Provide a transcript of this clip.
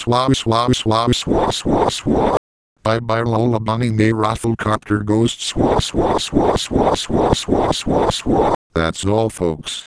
swah swah swah swah swah swah. Bye bye Lola Bunny May Rafflecopter Ghost swah swah swah swah swah swah swah swah. That's all folks.